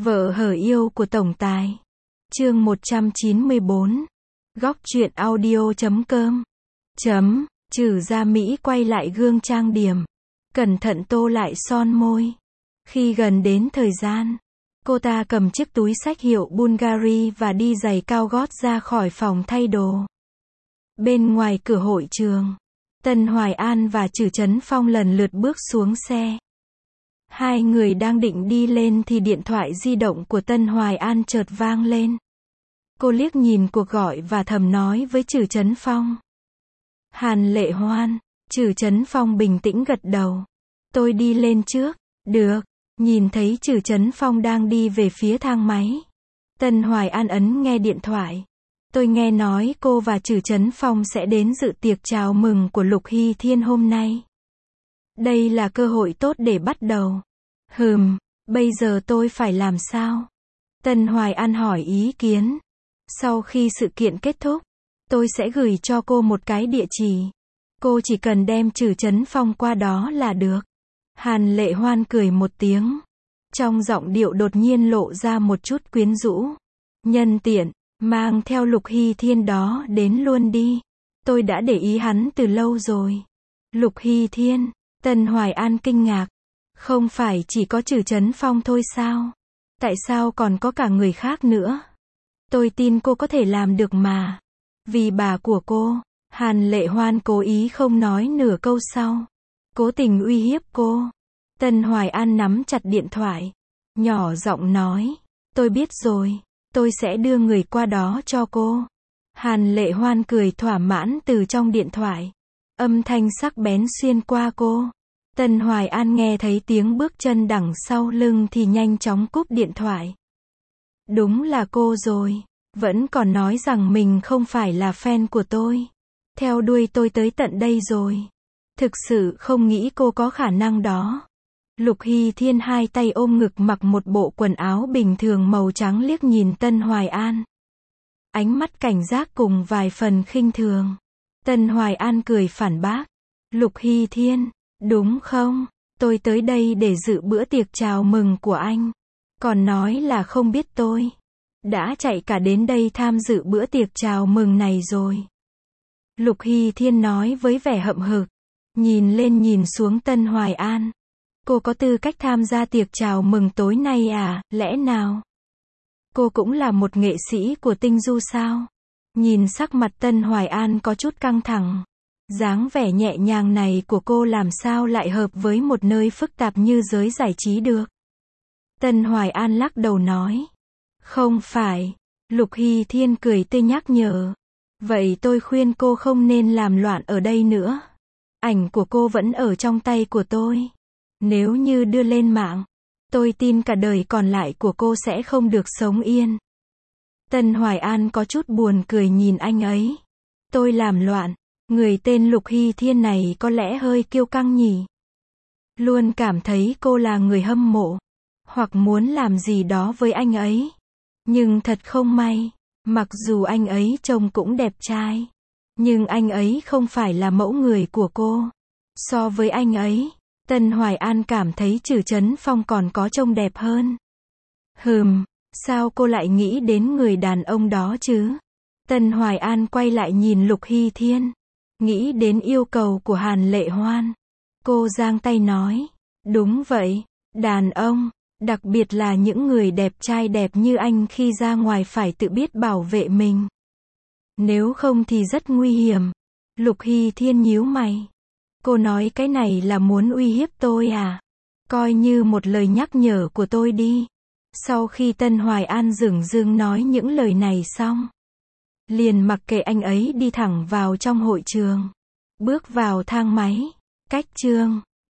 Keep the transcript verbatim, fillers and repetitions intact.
Vợ hở yêu của tổng tài. Chương một trăm chín mươi bốn. Góc truyện audio chấm com. Chấm, trừ ra Mỹ quay lại gương trang điểm. Cẩn thận tô lại son môi. Khi gần đến thời gian, cô ta cầm chiếc túi xách hiệu Bulgari và đi giày cao gót ra khỏi phòng thay đồ. Bên ngoài cửa hội trường, Tân Hoài An và Trử Chấn Phong lần lượt bước xuống xe. Hai người đang định đi lên thì điện thoại di động của Tân Hoài An chợt vang lên. Cô liếc nhìn cuộc gọi và thầm nói với Trử Chấn Phong. Hàn Lệ Hoan. Trử Chấn Phong bình tĩnh gật đầu. Tôi đi lên trước. Được. Nhìn thấy Trử Chấn Phong đang đi về phía thang máy, Tân Hoài An ấn nghe điện thoại. Tôi nghe nói cô và Trử Chấn Phong sẽ đến dự tiệc chào mừng của Lục Hy Thiên hôm nay. Đây là cơ hội tốt để bắt đầu. Hừm, bây giờ tôi phải làm sao? Tân Hoài An hỏi ý kiến. Sau khi sự kiện kết thúc, tôi sẽ gửi cho cô một cái địa chỉ. Cô chỉ cần đem Trử Chấn Phong qua đó là được. Hàn Lệ Hoan cười một tiếng. Trong giọng điệu đột nhiên lộ ra một chút quyến rũ. Nhân tiện, mang theo Lục Hy Thiên đó đến luôn đi. Tôi đã để ý hắn từ lâu rồi. Lục Hy Thiên. Tân Hoài An kinh ngạc. Không phải chỉ có Trử Chấn Phong thôi sao? Tại sao còn có cả người khác nữa? Tôi tin cô có thể làm được mà. Vì bà của cô. Hàn Lệ Hoan cố ý không nói nửa câu sau. Cố tình uy hiếp cô. Tân Hoài An nắm chặt điện thoại. Nhỏ giọng nói. Tôi biết rồi. Tôi sẽ đưa người qua đó cho cô. Hàn Lệ Hoan cười thỏa mãn từ trong điện thoại. Âm thanh sắc bén xuyên qua cô. Tân Hoài An nghe thấy tiếng bước chân đằng sau lưng thì nhanh chóng cúp điện thoại. Đúng là cô rồi. Vẫn còn nói rằng mình không phải là fan của tôi. Theo đuôi tôi tới tận đây rồi. Thực sự không nghĩ cô có khả năng đó. Lục Hy Thiên hai tay ôm ngực mặc một bộ quần áo bình thường màu trắng liếc nhìn Tân Hoài An. Ánh mắt cảnh giác cùng vài phần khinh thường. Tân Hoài An cười phản bác. Lục Hy Thiên, đúng không? Tôi tới đây để dự bữa tiệc chào mừng của anh. Còn nói là không biết tôi. Đã chạy cả đến đây tham dự bữa tiệc chào mừng này rồi. Lục Hy Thiên nói với vẻ hậm hực. Nhìn lên nhìn xuống Tân Hoài An. Cô có tư cách tham gia tiệc chào mừng tối nay à, lẽ nào? Cô cũng là một nghệ sĩ của Tinh Du sao? Nhìn sắc mặt Tân Hoài An có chút căng thẳng. Dáng vẻ nhẹ nhàng này của cô làm sao lại hợp với một nơi phức tạp như giới giải trí được? Tân Hoài An lắc đầu nói. Không phải. Lục Hy Thiên cười tươi nhắc nhở. Vậy tôi khuyên cô không nên làm loạn ở đây nữa. Ảnh của cô vẫn ở trong tay của tôi. Nếu như đưa lên mạng, tôi tin cả đời còn lại của cô sẽ không được sống yên. Tân Hoài An có chút buồn cười nhìn anh ấy. Tôi làm loạn. Người tên Lục Hy Thiên này có lẽ hơi kiêu căng nhỉ. Luôn cảm thấy cô là người hâm mộ. Hoặc muốn làm gì đó với anh ấy. Nhưng thật không may. Mặc dù anh ấy trông cũng đẹp trai. Nhưng anh ấy không phải là mẫu người của cô. So với anh ấy, Tân Hoài An cảm thấy Trử Chấn Phong còn có trông đẹp hơn. Hừm, sao cô lại nghĩ đến người đàn ông đó chứ? Tân Hoài An quay lại nhìn Lục Hy Thiên. Nghĩ đến yêu cầu của Hàn Lệ Hoan. Cô giang tay nói. Đúng vậy, đàn ông, đặc biệt là những người đẹp trai đẹp như anh khi ra ngoài phải tự biết bảo vệ mình. Nếu không thì rất nguy hiểm. Lục Hy Thiên nhíu mày. Cô nói cái này là muốn uy hiếp tôi à? Coi như một lời nhắc nhở của tôi đi. Sau khi Tân Hoài An dửng dưng nói những lời này xong, liền mặc kệ anh ấy đi thẳng vào trong hội trường. Bước vào thang máy. Cách chương